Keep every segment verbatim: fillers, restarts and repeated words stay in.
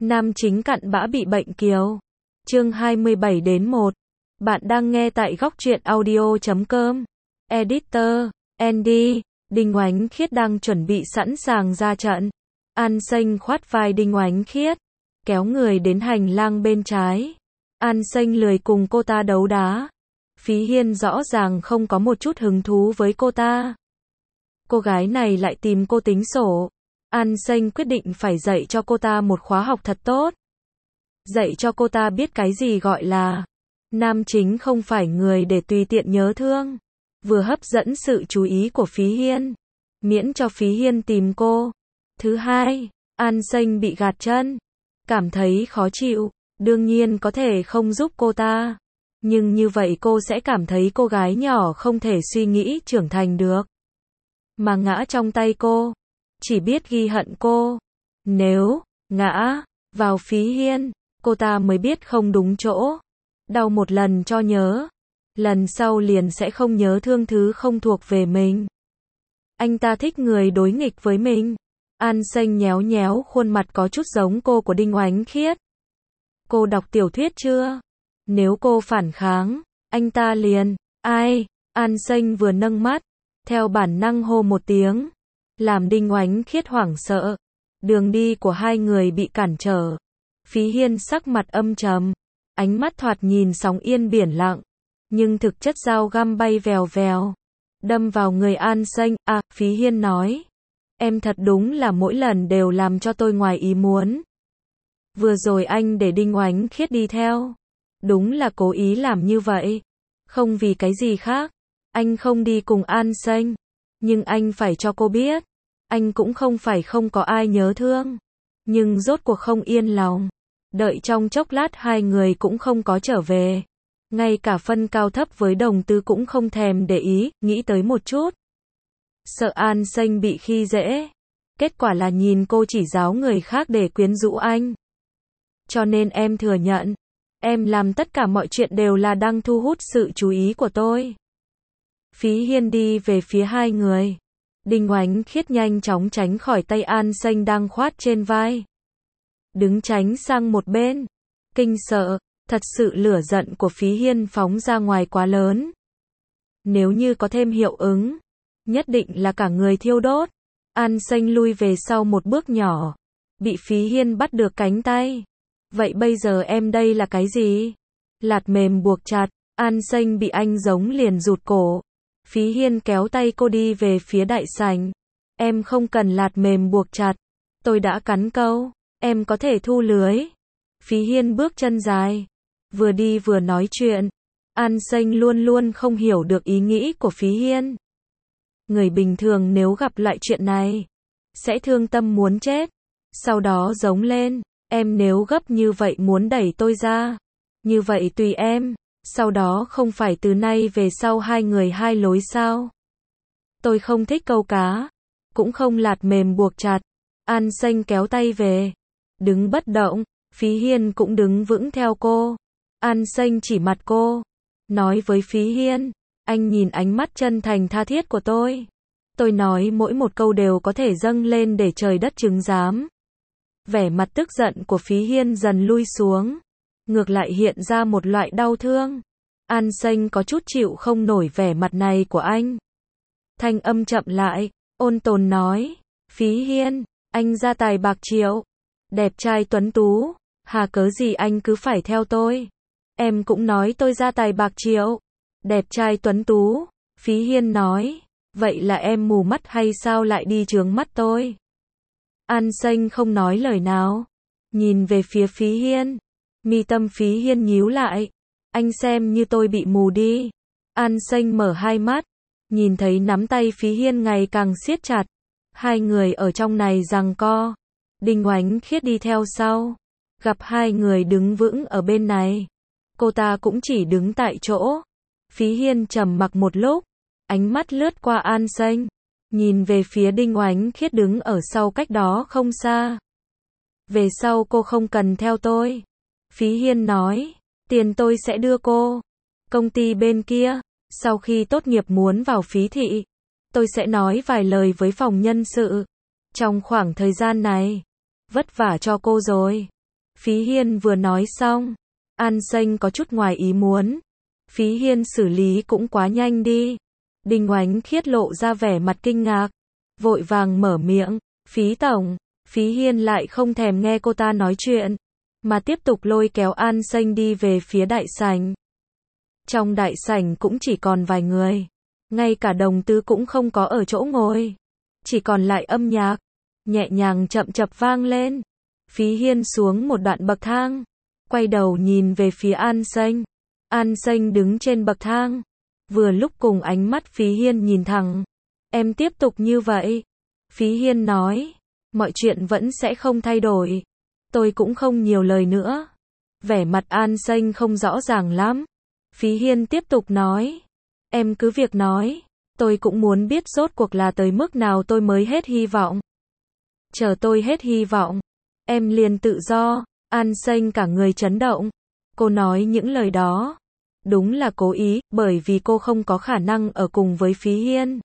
Nam chính cặn bã bị bệnh kiều. Chương hai mươi bảy đến một. Bạn đang nghe tại góc truyện audio chấm com. Editor, Andy, Đinh Oánh Khiết đang chuẩn bị sẵn sàng ra trận. An Xanh khoát vai Đinh Oánh Khiết, kéo người đến hành lang bên trái. An Xanh lười cùng cô ta đấu đá. Phí Hiên rõ ràng không có một chút hứng thú với cô ta. Cô gái này lại tìm cô tính sổ. An Xanh quyết định phải dạy cho cô ta một khóa học thật tốt. Dạy cho cô ta biết cái gì gọi là nam chính không phải người để tùy tiện nhớ thương. Vừa hấp dẫn sự chú ý của Phí Hiên, miễn cho Phí Hiên tìm cô. Thứ hai, An Xanh bị gạt chân, cảm thấy khó chịu, đương nhiên có thể không giúp cô ta. Nhưng như vậy cô sẽ cảm thấy cô gái nhỏ không thể suy nghĩ trưởng thành được. Mà ngã trong tay cô, chỉ biết ghi hận cô. Nếu ngã vào Phí Hiên, cô ta mới biết không đúng chỗ. Đau một lần cho nhớ, lần sau liền sẽ không nhớ thương thứ không thuộc về mình. Anh ta thích người đối nghịch với mình. An Xanh nhéo nhéo khuôn mặt có chút giống cô của Đinh Oánh Khiết. Cô đọc tiểu thuyết chưa? Nếu cô phản kháng, anh ta liền, ai? An Xanh vừa nâng mắt, theo bản năng hô một tiếng, làm Đinh Oánh Khiết hoảng sợ. Đường đi của hai người bị cản trở. Phí Hiên sắc mặt âm trầm, ánh mắt thoạt nhìn sóng yên biển lặng, nhưng thực chất dao găm bay vèo vèo, đâm vào người An Xanh. À, Phí Hiên nói, em thật đúng là mỗi lần đều làm cho tôi ngoài ý muốn. Vừa rồi anh để Đinh Oánh Khiết đi theo, đúng là cố ý làm như vậy, không vì cái gì khác. Anh không đi cùng An Xanh, nhưng anh phải cho cô biết, anh cũng không phải không có ai nhớ thương, nhưng rốt cuộc không yên lòng. Đợi trong chốc lát hai người cũng không có trở về, ngay cả phân cao thấp với Đồng Tư cũng không thèm để ý, nghĩ tới một chút. Sợ An Xanh bị khi dễ, kết quả là nhìn cô chỉ giáo người khác để quyến rũ anh. Cho nên em thừa nhận, em làm tất cả mọi chuyện đều là đang thu hút sự chú ý của tôi. Phí Hiên đi về phía hai người. Đinh Oánh Khiết nhanh chóng tránh khỏi tay An Xanh đang khoát trên vai, đứng tránh sang một bên. Kinh sợ, thật sự lửa giận của Phí Hiên phóng ra ngoài quá lớn. Nếu như có thêm hiệu ứng, nhất định là cả người thiêu đốt. An Xanh lui về sau một bước nhỏ, bị Phí Hiên bắt được cánh tay. Vậy bây giờ em đây là cái gì? Lạt mềm buộc chặt. An Xanh bị anh giống liền rụt cổ. Phí Hiên kéo tay cô đi về phía đại sảnh. Em không cần lạt mềm buộc chặt, tôi đã cắn câu, em có thể thu lưới. Phí Hiên bước chân dài, vừa đi vừa nói chuyện. An Xanh luôn luôn không hiểu được ý nghĩ của Phí Hiên. Người bình thường nếu gặp lại chuyện này, sẽ thương tâm muốn chết. Sau đó giống lên, em nếu gấp như vậy muốn đẩy tôi ra, như vậy tùy em. Sau đó không phải từ nay về sau hai người hai lối sao? Tôi không thích câu cá, cũng không lạt mềm buộc chặt. An Xanh kéo tay về, đứng bất động. Phí Hiên cũng đứng vững theo cô. An Xanh chỉ mặt cô, nói với Phí Hiên, anh nhìn ánh mắt chân thành tha thiết của tôi. Tôi nói mỗi một câu đều có thể dâng lên để trời đất chứng giám. Vẻ mặt tức giận của Phí Hiên dần lui xuống, ngược lại hiện ra một loại đau thương. An Xanh có chút chịu không nổi vẻ mặt này của anh. Thanh âm chậm lại, ôn tồn nói, Phí Hiên, anh gia tài bạc triệu, đẹp trai tuấn tú, hà cớ gì anh cứ phải theo tôi? Em cũng nói tôi gia tài bạc triệu, đẹp trai tuấn tú. Phí Hiên nói, vậy là em mù mắt hay sao lại đi chướng mắt tôi? An Xanh không nói lời nào, nhìn về phía Phí Hiên. Mi tâm Phí Hiên nhíu lại, anh xem như tôi bị mù đi. An Xanh mở hai mắt, nhìn thấy nắm tay Phí Hiên ngày càng siết chặt. Hai người ở trong này giằng co. Đinh Oánh Khiết đi theo sau, gặp hai người đứng vững ở bên này, cô ta cũng chỉ đứng tại chỗ. Phí Hiên trầm mặc một lúc, ánh mắt lướt qua An Xanh, nhìn về phía Đinh Oánh Khiết đứng ở sau cách đó không xa. Về sau cô không cần theo tôi. Phí Hiên nói, tiền tôi sẽ đưa cô. Công ty bên kia, sau khi tốt nghiệp muốn vào Phí thị, tôi sẽ nói vài lời với phòng nhân sự. Trong khoảng thời gian này, vất vả cho cô rồi. Phí Hiên vừa nói xong, An Xanh có chút ngoài ý muốn. Phí Hiên xử lý cũng quá nhanh đi. Đinh Oánh Khiết lộ ra vẻ mặt kinh ngạc, vội vàng mở miệng, Phí tổng. Phí Hiên lại không thèm nghe cô ta nói chuyện, mà tiếp tục lôi kéo An Xanh đi về phía đại sảnh. Trong đại sảnh cũng chỉ còn vài người, ngay cả đồng tứ cũng không có ở chỗ ngồi, chỉ còn lại âm nhạc, nhẹ nhàng chậm chập vang lên. Phí Hiên xuống một đoạn bậc thang, quay đầu nhìn về phía An Xanh. An Xanh đứng trên bậc thang, vừa lúc cùng ánh mắt Phí Hiên nhìn thẳng. Em tiếp tục như vậy. Phí Hiên nói, mọi chuyện vẫn sẽ không thay đổi. Tôi cũng không nhiều lời nữa. Vẻ mặt An Xanh không rõ ràng lắm. Phí Hiên tiếp tục nói, em cứ việc nói, tôi cũng muốn biết rốt cuộc là tới mức nào tôi mới hết hy vọng. Chờ tôi hết hy vọng, em liền tự do. An Xanh cả người chấn động. Cô nói những lời đó, đúng là cố ý, bởi vì cô không có khả năng ở cùng với Phí Hiên.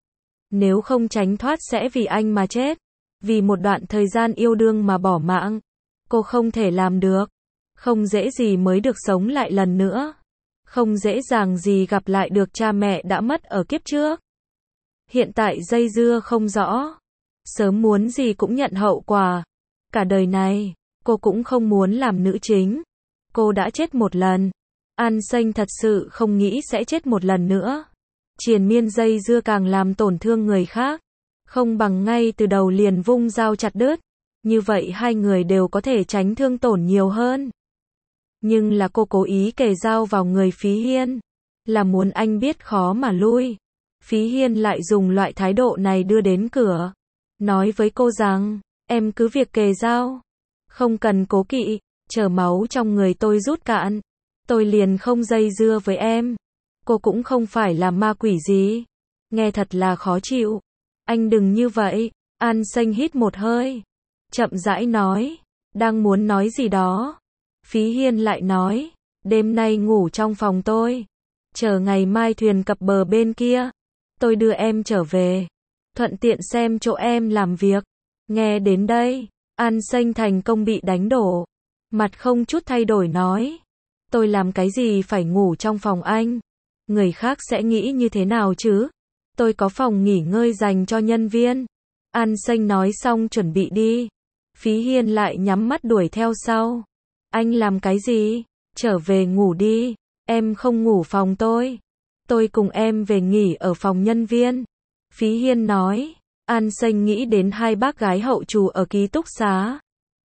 Nếu không tránh thoát sẽ vì anh mà chết. Vì một đoạn thời gian yêu đương mà bỏ mạng. Cô không thể làm được. Không dễ gì mới được sống lại lần nữa. Không dễ dàng gì gặp lại được cha mẹ đã mất ở kiếp trước. Hiện tại dây dưa không rõ. Sớm muốn gì cũng nhận hậu quả. Cả đời này, cô cũng không muốn làm nữ chính. Cô đã chết một lần. An Xanh thật sự không nghĩ sẽ chết một lần nữa. Triền miên dây dưa càng làm tổn thương người khác. Không bằng ngay từ đầu liền vung dao chặt đứt. Như vậy hai người đều có thể tránh thương tổn nhiều hơn. Nhưng là cô cố ý kề dao vào người Phí Hiên. Là muốn anh biết khó mà lui. Phí Hiên lại dùng loại thái độ này đưa đến cửa. Nói với cô rằng, em cứ việc kề dao. Không cần cố kỵ, chờ máu trong người tôi rút cạn. Tôi liền không dây dưa với em. Cô cũng không phải là ma quỷ gì. Nghe thật là khó chịu. Anh đừng như vậy. An Xanh hít một hơi. Chậm rãi nói. Đang muốn nói gì đó. Phí Hiên lại nói. Đêm nay ngủ trong phòng tôi. Chờ ngày mai thuyền cập bờ bên kia. Tôi đưa em trở về. Thuận tiện xem chỗ em làm việc. Nghe đến đây. An Xanh thành công bị đánh đổ. Mặt không chút thay đổi nói. Tôi làm cái gì phải ngủ trong phòng anh? Người khác sẽ nghĩ như thế nào chứ? Tôi có phòng nghỉ ngơi dành cho nhân viên. An Xanh nói xong chuẩn bị đi. Phí Hiên lại nhắm mắt đuổi theo sau. Anh làm cái gì? Trở về ngủ đi. Em không ngủ phòng tôi. Tôi cùng em về nghỉ ở phòng nhân viên. Phí Hiên nói. An Xanh nghĩ đến hai bác gái hậu trù ở ký túc xá.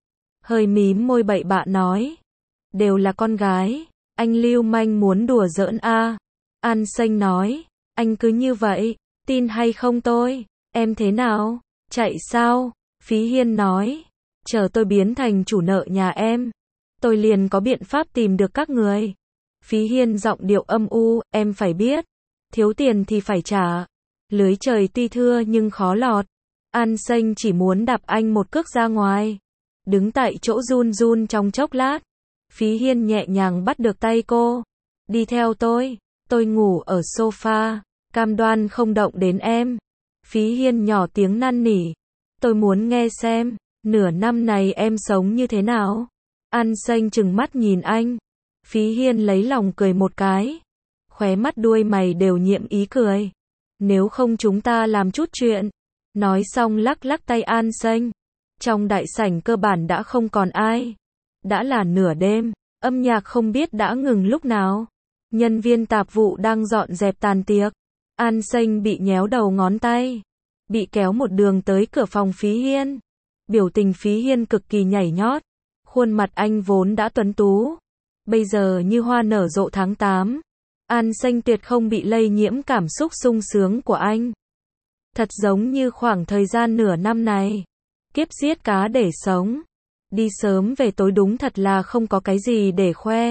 Hơi mím môi bậy bạ nói. Đều là con gái. Anh lưu manh muốn đùa giỡn a. An Xanh nói. Anh cứ như vậy. Tin hay không tôi? Em thế nào? Chạy sao? Phí Hiên nói. Chờ tôi biến thành chủ nợ nhà em. Tôi liền có biện pháp tìm được các người. Phí Hiên giọng điệu âm u. Em phải biết. Thiếu tiền thì phải trả. Lưới trời tuy thưa nhưng khó lọt. An Xanh chỉ muốn đạp anh một cước ra ngoài. Đứng tại chỗ run run trong chốc lát. Phí Hiên nhẹ nhàng bắt được tay cô. Đi theo tôi. Tôi ngủ ở sofa. Cam đoan không động đến em. Phí Hiên nhỏ tiếng năn nỉ. Tôi muốn nghe xem. Nửa năm này em sống như thế nào? An Xanh trừng mắt nhìn anh. Phí Hiên lấy lòng cười một cái. Khóe mắt đuôi mày đều nhiệm ý cười. Nếu không chúng ta làm chút chuyện. Nói xong lắc lắc tay An Xanh. Trong đại sảnh cơ bản đã không còn ai. Đã là nửa đêm. Âm nhạc không biết đã ngừng lúc nào. Nhân viên tạp vụ đang dọn dẹp tàn tiệc. An Xanh bị nhéo đầu ngón tay. Bị kéo một đường tới cửa phòng Phí Hiên. Biểu tình Phí Hiên cực kỳ nhảy nhót. Khuôn mặt anh vốn đã tuấn tú. Bây giờ như hoa nở rộ tháng tám. An Xanh tuyệt không bị lây nhiễm cảm xúc sung sướng của anh. Thật giống như khoảng thời gian nửa năm này. Kiếp giết cá để sống. Đi sớm về tối đúng thật là không có cái gì để khoe.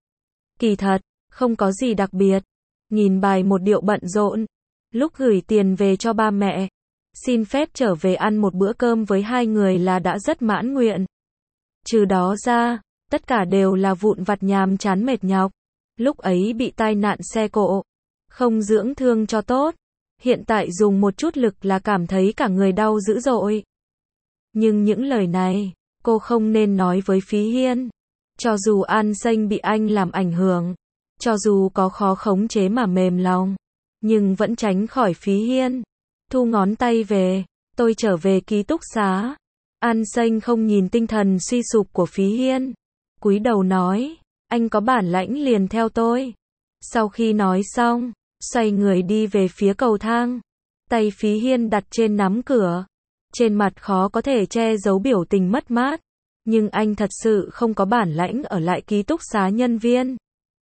Kỳ thật, không có gì đặc biệt. Nhìn bài một điệu bận rộn. Lúc gửi tiền về cho ba mẹ. Xin phép trở về ăn một bữa cơm với hai người là đã rất mãn nguyện. Trừ đó ra, tất cả đều là vụn vặt nhàm chán mệt nhọc. Lúc ấy bị tai nạn xe cộ. Không dưỡng thương cho tốt. Hiện tại dùng một chút lực là cảm thấy cả người đau dữ dội. Nhưng những lời này, cô không nên nói với Phí Hiên. Cho dù An Xanh bị anh làm ảnh hưởng, cho dù có khó khống chế mà mềm lòng, nhưng vẫn tránh khỏi Phí Hiên. Thu ngón tay về, tôi trở về ký túc xá. An Xanh không nhìn tinh thần suy sụp của Phí Hiên, cúi đầu nói, anh có bản lãnh liền theo tôi. Sau khi nói xong, xoay người đi về phía cầu thang. Tay Phí Hiên đặt trên nắm cửa, trên mặt khó có thể che giấu biểu tình mất mát, nhưng anh thật sự không có bản lãnh ở lại ký túc xá nhân viên.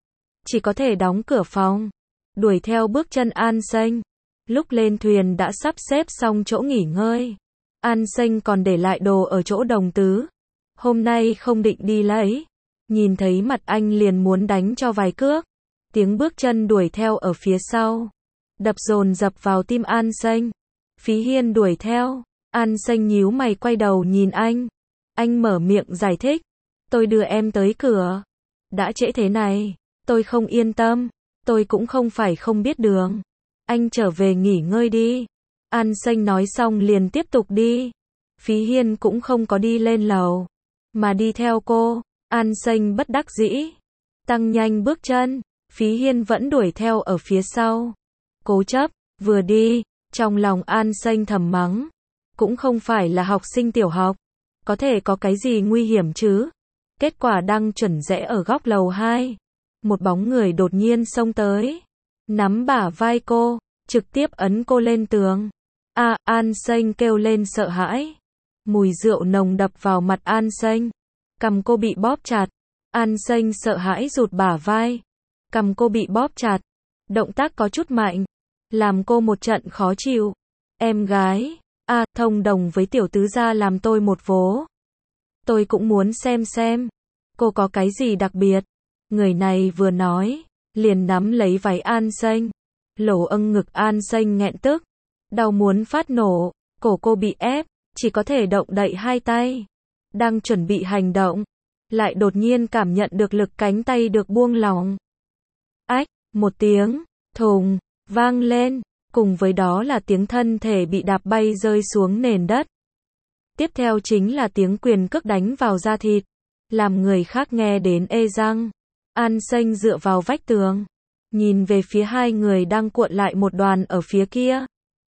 Chỉ có thể đóng cửa phòng, đuổi theo bước chân An Xanh. Lúc lên thuyền đã sắp xếp xong chỗ nghỉ ngơi. An Xanh còn để lại đồ ở chỗ Đồng Tứ. Hôm nay không định đi lấy. Nhìn thấy mặt anh liền muốn đánh cho vài cước. Tiếng bước chân đuổi theo ở phía sau, đập dồn dập vào tim An Xanh. Phí Hiên đuổi theo. An Xanh nhíu mày quay đầu nhìn anh. Anh mở miệng giải thích. Tôi đưa em tới cửa. Đã trễ thế này, tôi không yên tâm. Tôi cũng không phải không biết đường. Anh trở về nghỉ ngơi đi. An Xanh nói xong liền tiếp tục đi. Phí Hiên cũng không có đi lên lầu, mà đi theo cô. An Xanh bất đắc dĩ, tăng nhanh bước chân. Phí Hiên vẫn đuổi theo ở phía sau. Cố chấp, vừa đi, trong lòng An Xanh thầm mắng. Cũng không phải là học sinh tiểu học, có thể có cái gì nguy hiểm chứ. Kết quả đang chuẩn rẽ ở góc lầu hai. Một bóng người đột nhiên xông tới, nắm bả vai cô, trực tiếp ấn cô lên tường. A, An Xanh kêu lên sợ hãi. Mùi rượu nồng đập vào mặt An Xanh. Cằm cô bị bóp chặt. An Xanh sợ hãi rụt bả vai. Cằm cô bị bóp chặt. Động tác có chút mạnh, làm cô một trận khó chịu. Em gái, a, thông đồng với tiểu tứ gia làm tôi một vố. Tôi cũng muốn xem xem, cô có cái gì đặc biệt. Người này vừa nói, liền nắm lấy váy An Xanh. Lỗ âng ngực An Xanh nghẹn tức, đau muốn phát nổ. Cổ cô bị ép, chỉ có thể động đậy hai tay. Đang chuẩn bị hành động, lại đột nhiên cảm nhận được lực cánh tay được buông lỏng. Ách, một tiếng, thùng, vang lên, cùng với đó là tiếng thân thể bị đạp bay rơi xuống nền đất. Tiếp theo chính là tiếng quyền cước đánh vào da thịt, làm người khác nghe đến ê răng. An Xanh dựa vào vách tường, nhìn về phía hai người đang cuộn lại một đoàn ở phía kia.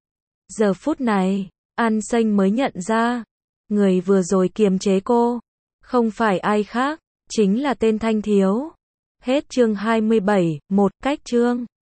Giờ phút này, An Xanh mới nhận ra, người vừa rồi kiềm chế cô, không phải ai khác, chính là tên Thanh Thiếu. Hết chương hai mươi bảy, một cách chương.